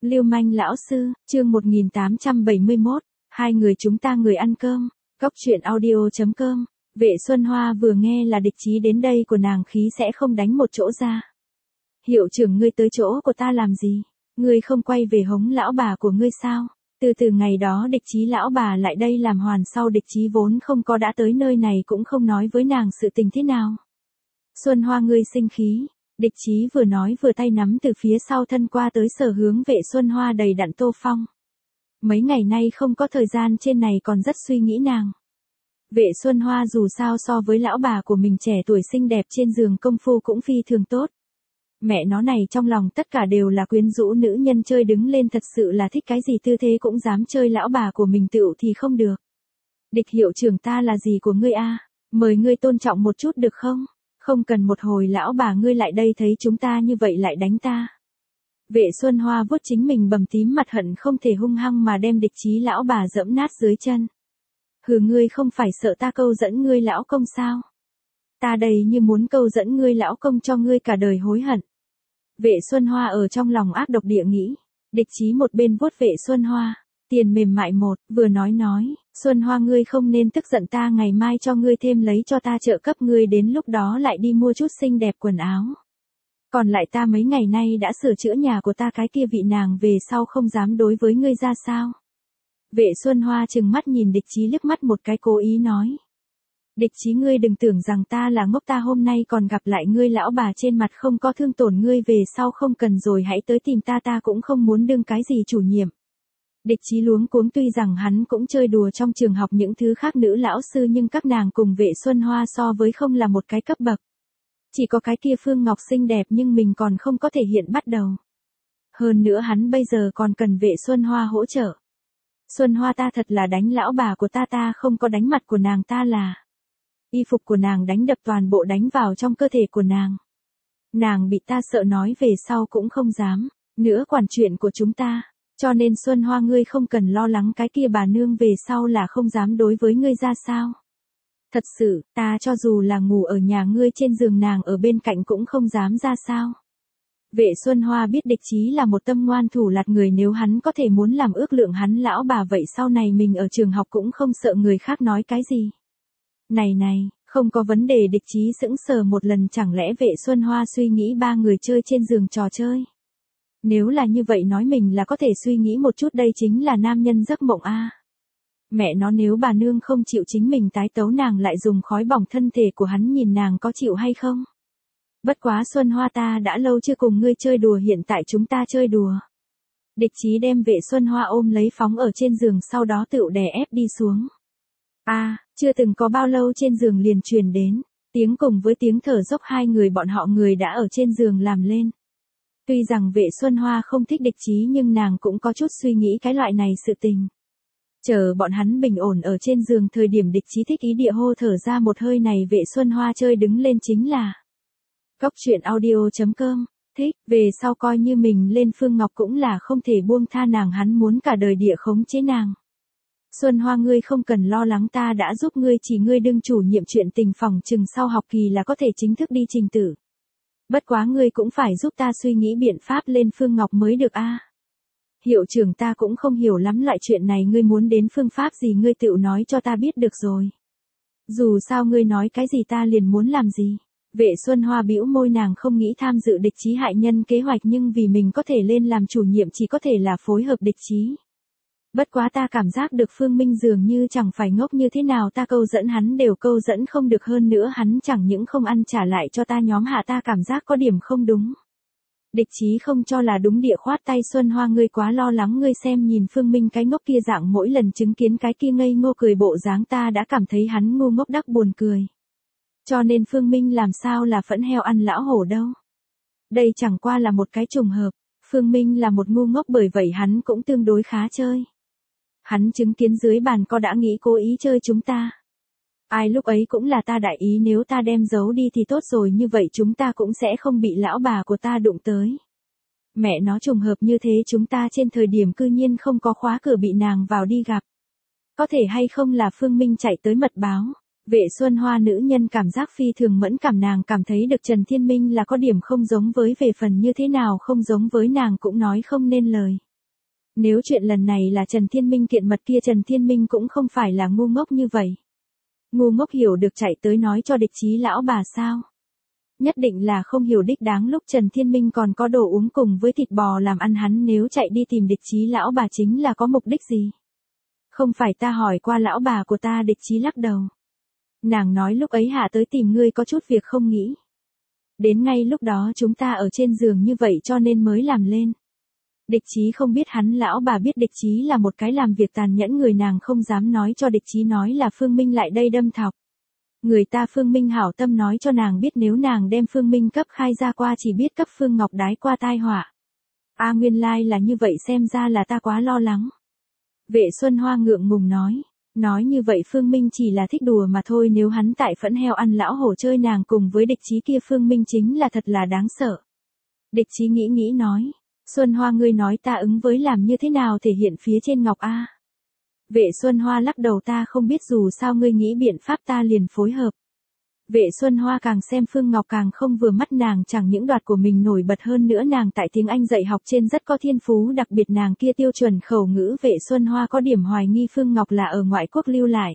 Lưu manh lão sư, chương 1871, hai người chúng ta người ăn cơm, Cóc truyện audio.com. Vệ Xuân Hoa vừa nghe là địch chí đến đây của nàng khí sẽ không đánh một chỗ ra. Hiệu trưởng ngươi tới chỗ của ta làm gì? Ngươi không quay về hống lão bà của ngươi sao? Từ ngày đó địch chí lão bà lại đây làm hoàn sau địch chí vốn không có đã tới nơi này cũng không nói với nàng sự tình thế nào. Xuân Hoa ngươi sinh khí. Địch chí vừa nói vừa tay nắm từ phía sau thân qua tới sở hướng Vệ Xuân Hoa đầy đặn Tô Phong. Mấy ngày nay không có thời gian trên này còn rất suy nghĩ nàng. Vệ Xuân Hoa dù sao so với lão bà của mình trẻ tuổi xinh đẹp trên giường công phu cũng phi thường tốt. Mẹ nó này trong lòng tất cả đều là quyến rũ nữ nhân chơi đứng lên thật sự là thích cái gì tư thế cũng dám chơi lão bà của mình tựu thì không được. Địch hiệu trưởng ta là gì của ngươi a? Mời ngươi tôn trọng một chút được không? Không cần một hồi lão bà ngươi lại đây thấy chúng ta như vậy lại đánh ta. Vệ Xuân Hoa vuốt chính mình bầm tím mặt hận không thể hung hăng mà đem địch chí lão bà dẫm nát dưới chân. Hừ ngươi không phải sợ ta câu dẫn ngươi lão công sao? Ta đây như muốn câu dẫn ngươi lão công cho ngươi cả đời hối hận. Vệ Xuân Hoa ở trong lòng ác độc địa nghĩ. Địch chí một bên vuốt Vệ Xuân Hoa. Tiền mềm mại một, vừa nói, Xuân Hoa ngươi không nên tức giận ta ngày mai cho ngươi thêm lấy cho ta trợ cấp ngươi đến lúc đó lại đi mua chút xinh đẹp quần áo. Còn lại ta mấy ngày nay đã sửa chữa nhà của ta cái kia vị nàng về sau không dám đối với ngươi ra sao. Vệ Xuân Hoa trừng mắt nhìn địch chí liếc mắt một cái cố ý nói. Địch chí ngươi đừng tưởng rằng ta là ngốc ta hôm nay còn gặp lại ngươi lão bà trên mặt không có thương tổn ngươi về sau không cần rồi hãy tới tìm ta cũng không muốn đương cái gì chủ nhiệm. Địch chí luống cuống tuy rằng hắn cũng chơi đùa trong trường học những thứ khác nữ lão sư nhưng các nàng cùng Vệ Xuân Hoa so với không là một cái cấp bậc. Chỉ có cái kia Phương Ngọc xinh đẹp nhưng mình còn không có thể hiện bắt đầu. Hơn nữa hắn bây giờ còn cần Vệ Xuân Hoa hỗ trợ. Xuân Hoa ta thật là đánh lão bà của ta không có đánh mặt của nàng ta là. Y phục của nàng đánh đập toàn bộ đánh vào trong cơ thể của nàng. Nàng bị ta sợ nói về sau cũng không dám, nữa quản chuyện của chúng ta. Cho nên Xuân Hoa ngươi không cần lo lắng cái kia bà nương về sau là không dám đối với ngươi ra sao. Thật sự, ta cho dù là ngủ ở nhà ngươi trên giường nàng ở bên cạnh cũng không dám ra sao. Vệ Xuân Hoa biết địch chí là một tâm ngoan thủ lạt người nếu hắn có thể muốn làm ước lượng hắn lão bà vậy sau này mình ở trường học cũng không sợ người khác nói cái gì. Này, không có vấn đề địch chí sững sờ một lần chẳng lẽ Vệ Xuân Hoa suy nghĩ ba người chơi trên giường trò chơi. Nếu là như vậy nói mình là có thể suy nghĩ một chút đây chính là nam nhân giấc mộng a. Mẹ nó nếu bà nương không chịu chính mình tái tấu nàng lại dùng khói bỏng thân thể của hắn nhìn nàng có chịu hay không? Bất quá Xuân Hoa ta đã lâu chưa cùng ngươi chơi đùa hiện tại chúng ta chơi đùa. Địch chí đem Vệ Xuân Hoa ôm lấy phóng ở trên giường sau đó tựu đè ép đi xuống. Chưa từng có bao lâu trên giường liền truyền đến, tiếng cùng với tiếng thở dốc hai người bọn họ người đã ở trên giường làm lên. Tuy rằng Vệ Xuân Hoa không thích địch chí nhưng nàng cũng có chút suy nghĩ cái loại này sự tình. Chờ bọn hắn bình ổn ở trên giường thời điểm địch chí thích ý địa hô thở ra một hơi này Vệ Xuân Hoa chơi đứng lên chính là. Cóc truyện audio.com, thích, về sau coi như mình lên Phương Ngọc cũng là không thể buông tha nàng hắn muốn cả đời địa khống chế nàng. Xuân Hoa ngươi không cần lo lắng ta đã giúp ngươi chỉ ngươi đương chủ nhiệm chuyện tình phòng chừng sau học kỳ là có thể chính thức đi trình tử. Bất quá ngươi cũng phải giúp ta suy nghĩ biện pháp lên Phương Ngọc mới được a. Hiệu trưởng ta cũng không hiểu lắm loại chuyện này ngươi muốn đến phương pháp gì ngươi tự nói cho ta biết được rồi. Dù sao ngươi nói cái gì ta liền muốn làm gì. Vệ Xuân Hoa bĩu môi nàng không nghĩ tham dự địch chí hại nhân kế hoạch nhưng vì mình có thể lên làm chủ nhiệm chỉ có thể là phối hợp địch chí. Bất quá ta cảm giác được Phương Minh dường như chẳng phải ngốc như thế nào ta câu dẫn hắn đều câu dẫn không được hơn nữa hắn chẳng những không ăn trả lại cho ta nhóm hạ ta cảm giác có điểm không đúng. Địch chí không cho là đúng địa khoát tay Xuân Hoa ngươi quá lo lắng ngươi xem nhìn Phương Minh cái ngốc kia dạng mỗi lần chứng kiến cái kia ngây ngô cười bộ dáng ta đã cảm thấy hắn ngu ngốc đắc buồn cười. Cho nên Phương Minh làm sao là phẫn heo ăn lão hổ đâu. Đây chẳng qua là một cái trùng hợp, Phương Minh là một ngu ngốc bởi vậy hắn cũng tương đối khá chơi. Hắn chứng kiến dưới bàn co đã nghĩ cố ý chơi chúng ta. Ai lúc ấy cũng là ta đại ý nếu ta đem giấu đi thì tốt rồi như vậy chúng ta cũng sẽ không bị lão bà của ta đụng tới. Mẹ nó trùng hợp như thế chúng ta trên thời điểm cư nhiên không có khóa cửa bị nàng vào đi gặp. Có thể hay không là Phương Minh chạy tới mật báo. Vệ Xuân Hoa nữ nhân cảm giác phi thường mẫn cảm nàng cảm thấy được Trần Thiên Minh là có điểm không giống với về phần như thế nào không giống với nàng cũng nói không nên lời. Nếu chuyện lần này là Trần Thiên Minh kiện mật kia, Trần Thiên Minh cũng không phải là ngu ngốc như vậy. Ngu ngốc hiểu được chạy tới nói cho địch chí lão bà sao? Nhất định là không hiểu đích đáng lúc Trần Thiên Minh còn có đồ uống cùng với thịt bò làm ăn, hắn nếu chạy đi tìm địch chí lão bà chính là có mục đích gì? Không phải ta hỏi qua lão bà của ta, địch chí lắc đầu. Nàng nói lúc ấy hạ tới tìm ngươi có chút việc không nghĩ. Đến ngay lúc đó chúng ta ở trên giường như vậy cho nên mới làm lên. Địch chí không biết hắn lão bà biết địch chí là một cái làm việc tàn nhẫn người, nàng không dám nói cho địch chí nói là Phương Minh lại đây đâm thọc. Người ta Phương Minh hảo tâm nói cho nàng biết nếu nàng đem Phương Minh cấp khai ra qua chỉ biết cấp Phương Ngọc đái qua tai họa. Nguyên lai là như vậy, xem ra là ta quá lo lắng. Vệ Xuân Hoa ngượng ngùng nói như vậy Phương Minh chỉ là thích đùa mà thôi, nếu hắn tại phẫn heo ăn lão hổ chơi nàng cùng với địch chí kia Phương Minh chính là thật là đáng sợ. Địch chí nghĩ nói, Xuân Hoa ngươi nói ta ứng với làm như thế nào thể hiện phía trên Ngọc a? Vệ Xuân Hoa lắc đầu, ta không biết, dù sao ngươi nghĩ biện pháp ta liền phối hợp. Vệ Xuân Hoa càng xem Phương Ngọc càng không vừa mắt, nàng chẳng những đoạt của mình nổi bật hơn nữa nàng tại tiếng Anh dạy học trên rất có thiên phú, đặc biệt nàng kia tiêu chuẩn khẩu ngữ. Vệ Xuân Hoa có điểm hoài nghi Phương Ngọc là ở ngoại quốc lưu lại.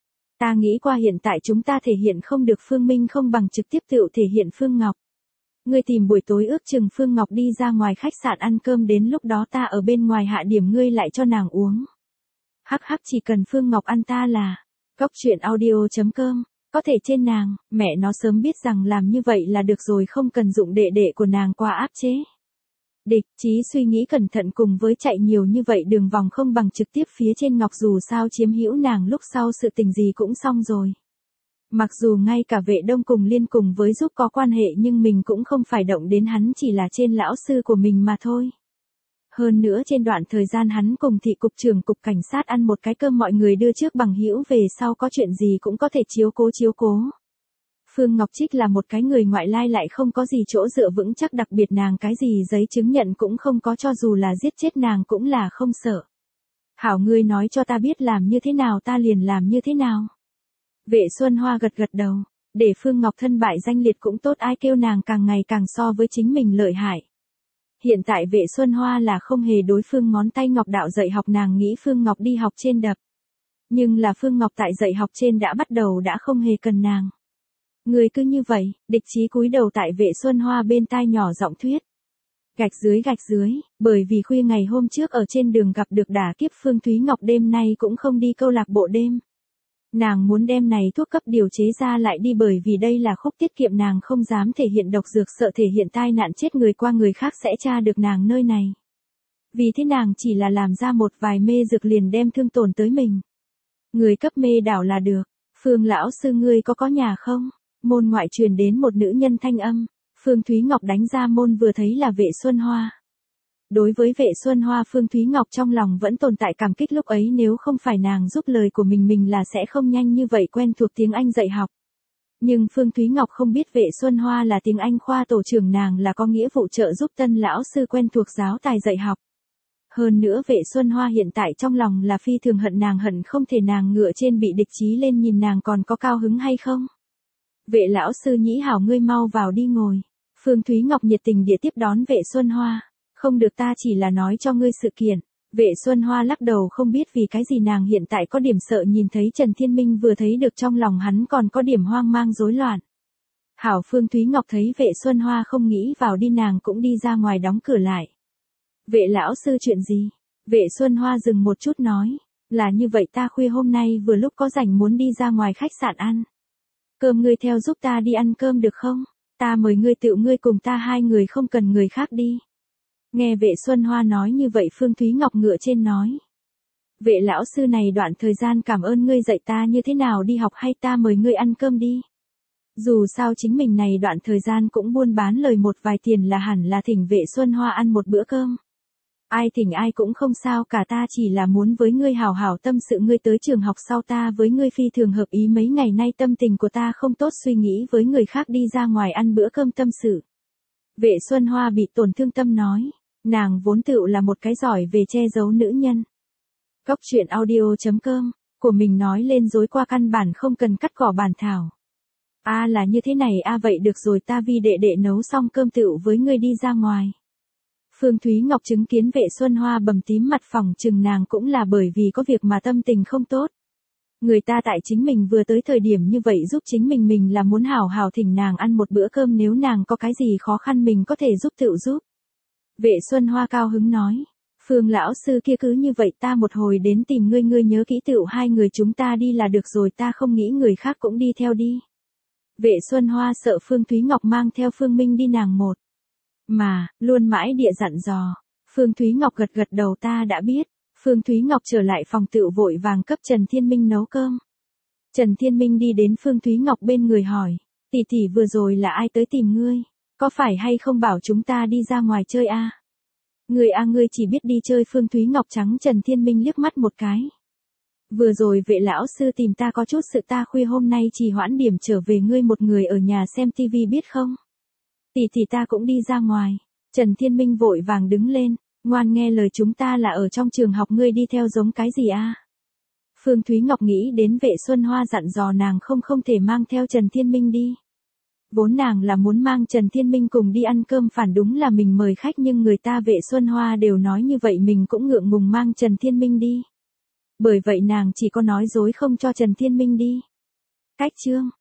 Ta nghĩ qua hiện tại chúng ta thể hiện không được Phương Minh, không bằng trực tiếp tự thể hiện Phương Ngọc. Ngươi tìm buổi tối ước chừng Phương Ngọc đi ra ngoài khách sạn ăn cơm, đến lúc đó ta ở bên ngoài hạ điểm ngươi lại cho nàng uống. Hắc hắc, chỉ cần Phương Ngọc ăn ta là. Cóc truyện audio.com. Có thể trên nàng, mẹ nó sớm biết rằng làm như vậy là được rồi, không cần dụng đệ đệ của nàng qua áp chế. Địch chí suy nghĩ cẩn thận, cùng với chạy nhiều như vậy đường vòng không bằng trực tiếp phía trên Ngọc, dù sao chiếm hữu nàng lúc sau sự tình gì cũng xong rồi. Mặc dù ngay cả Vệ Đông cùng Liên cùng với giúp có quan hệ nhưng mình cũng không phải động đến hắn, chỉ là trên lão sư của mình mà thôi. Hơn nữa trên đoạn thời gian hắn cùng thị cục trưởng cục cảnh sát ăn một cái cơm, mọi người đưa trước bằng hữu, về sau có chuyện gì cũng có thể chiếu cố. Phương Ngọc Trích là một cái người ngoại lai, lại không có gì chỗ dựa vững chắc, đặc biệt nàng cái gì giấy chứng nhận cũng không có, cho dù là giết chết nàng cũng là không sợ. Hảo, ngươi nói cho ta biết làm như thế nào ta liền làm như thế nào. Vệ Xuân Hoa gật đầu, để Phương Ngọc thân bại danh liệt cũng tốt, ai kêu nàng càng ngày càng so với chính mình lợi hại. Hiện tại Vệ Xuân Hoa là không hề đối phương ngón tay Ngọc đạo dạy học, nàng nghĩ Phương Ngọc đi học trên đập. Nhưng là Phương Ngọc tại dạy học trên đã bắt đầu đã không hề cần nàng. Người cứ như vậy, địch chí cúi đầu tại Vệ Xuân Hoa bên tai nhỏ giọng thuyết. Gạch dưới, bởi vì khuya ngày hôm trước ở trên đường gặp được đả kiếp Phương Thúy Ngọc đêm nay cũng không đi câu lạc bộ đêm. Nàng muốn đem này thuốc cấp điều chế ra lại đi, bởi vì đây là khúc tiết kiệm, nàng không dám thể hiện độc dược, sợ thể hiện tai nạn chết người qua người khác sẽ tra được nàng nơi này. Vì thế nàng chỉ là làm ra một vài mê dược liền đem thương tổn tới mình. Người cấp mê đảo là được. Phương lão sư ngươi có nhà không? Môn ngoại truyền đến một nữ nhân thanh âm. Phương Thúy Ngọc đánh ra môn, vừa thấy là Vệ Xuân Hoa. Đối với Vệ Xuân Hoa, Phương Thúy Ngọc trong lòng vẫn tồn tại cảm kích, lúc ấy nếu không phải nàng giúp lời của mình là sẽ không nhanh như vậy quen thuộc tiếng Anh dạy học. Nhưng Phương Thúy Ngọc không biết Vệ Xuân Hoa là tiếng Anh khoa tổ trưởng, nàng là có nghĩa vụ trợ giúp tân lão sư quen thuộc giáo tài dạy học. Hơn nữa Vệ Xuân Hoa hiện tại trong lòng là phi thường hận nàng, hận không thể nàng ngựa trên bị địch chí lên nhìn nàng còn có cao hứng hay không. Vệ lão sư nhĩ hảo, ngươi mau vào đi ngồi. Phương Thúy Ngọc nhiệt tình địa tiếp đón Vệ Xuân Hoa. Không được, ta chỉ là nói cho ngươi sự kiện. Vệ Xuân Hoa lắc đầu, không biết vì cái gì nàng hiện tại có điểm sợ nhìn thấy Trần Thiên Minh, vừa thấy được trong lòng hắn còn có điểm hoang mang rối loạn. Hảo, Phương Thúy Ngọc thấy Vệ Xuân Hoa không nghĩ vào đi, nàng cũng đi ra ngoài đóng cửa lại. Vệ lão sư chuyện gì? Vệ Xuân Hoa dừng một chút nói, là như vậy, ta khuya hôm nay vừa lúc có rảnh muốn đi ra ngoài khách sạn ăn cơm, ngươi theo giúp ta đi ăn cơm được không? Ta mời ngươi, tự ngươi cùng ta hai người, không cần người khác đi. Nghe Vệ Xuân Hoa nói như vậy, Phương Thúy Ngọc ngựa trên nói. Vệ lão sư này đoạn thời gian cảm ơn ngươi dạy ta như thế nào đi học, hay ta mời ngươi ăn cơm đi. Dù sao chính mình này đoạn thời gian cũng buôn bán lời một vài tiền, là hẳn là thỉnh Vệ Xuân Hoa ăn một bữa cơm. Ai thỉnh ai cũng không sao cả, ta chỉ là muốn với ngươi hảo hảo tâm sự, ngươi tới trường học sau ta với ngươi phi thường hợp ý, mấy ngày nay tâm tình của ta không tốt, suy nghĩ với người khác đi ra ngoài ăn bữa cơm tâm sự. Vệ Xuân Hoa bị tổn thương tâm nói, nàng vốn tựu là một cái giỏi về che giấu nữ nhân. Cóc truyện audio.com, của mình nói lên dối qua căn bản không cần cắt cỏ bàn thảo. Là như thế này, vậy được rồi, ta vi đệ đệ nấu xong cơm tựu với ngươi đi ra ngoài. Phương Thúy Ngọc chứng kiến Vệ Xuân Hoa bầm tím mặt, phỏng chừng nàng cũng là bởi vì có việc mà tâm tình không tốt. Người ta tại chính mình vừa tới thời điểm như vậy giúp chính mình là muốn hảo hảo thỉnh nàng ăn một bữa cơm, nếu nàng có cái gì khó khăn mình có thể giúp tựu giúp. Vệ Xuân Hoa cao hứng nói, Phương lão sư kia cứ như vậy ta một hồi đến tìm ngươi, ngươi nhớ kỹ tựu hai người chúng ta đi là được rồi, ta không nghĩ người khác cũng đi theo đi. Vệ Xuân Hoa sợ Phương Thúy Ngọc mang theo Phương Minh đi nàng một mà, luôn mãi địa dặn dò. Phương Thúy Ngọc gật gật đầu, ta đã biết. Phương Thúy Ngọc trở lại phòng tựu vội vàng cấp Trần Thiên Minh nấu cơm. Trần Thiên Minh đi đến Phương Thúy Ngọc bên người hỏi, tỷ tỷ vừa rồi là ai tới tìm ngươi? Có phải hay không bảo chúng ta đi ra ngoài chơi a? Ngươi ngươi chỉ biết đi chơi. Phương Thúy Ngọc trắng Trần Thiên Minh liếc mắt một cái. Vừa rồi Vệ lão sư tìm ta có chút sự, ta khuya hôm nay trì hoãn điểm trở về, ngươi một người ở nhà xem tivi biết không? Tỷ tỷ ta cũng đi ra ngoài. Trần Thiên Minh vội vàng đứng lên, ngoan nghe lời, chúng ta là ở trong trường học, ngươi đi theo giống cái gì a? Phương Thúy Ngọc nghĩ đến Vệ Xuân Hoa dặn dò nàng không thể mang theo Trần Thiên Minh đi. Vốn nàng là muốn mang Trần Thiên Minh cùng đi ăn cơm, phản đúng là mình mời khách nhưng người ta Vệ Xuân Hoa đều nói như vậy, mình cũng ngượng ngùng mang Trần Thiên Minh đi. Bởi vậy nàng chỉ có nói dối không cho Trần Thiên Minh đi. Cách chương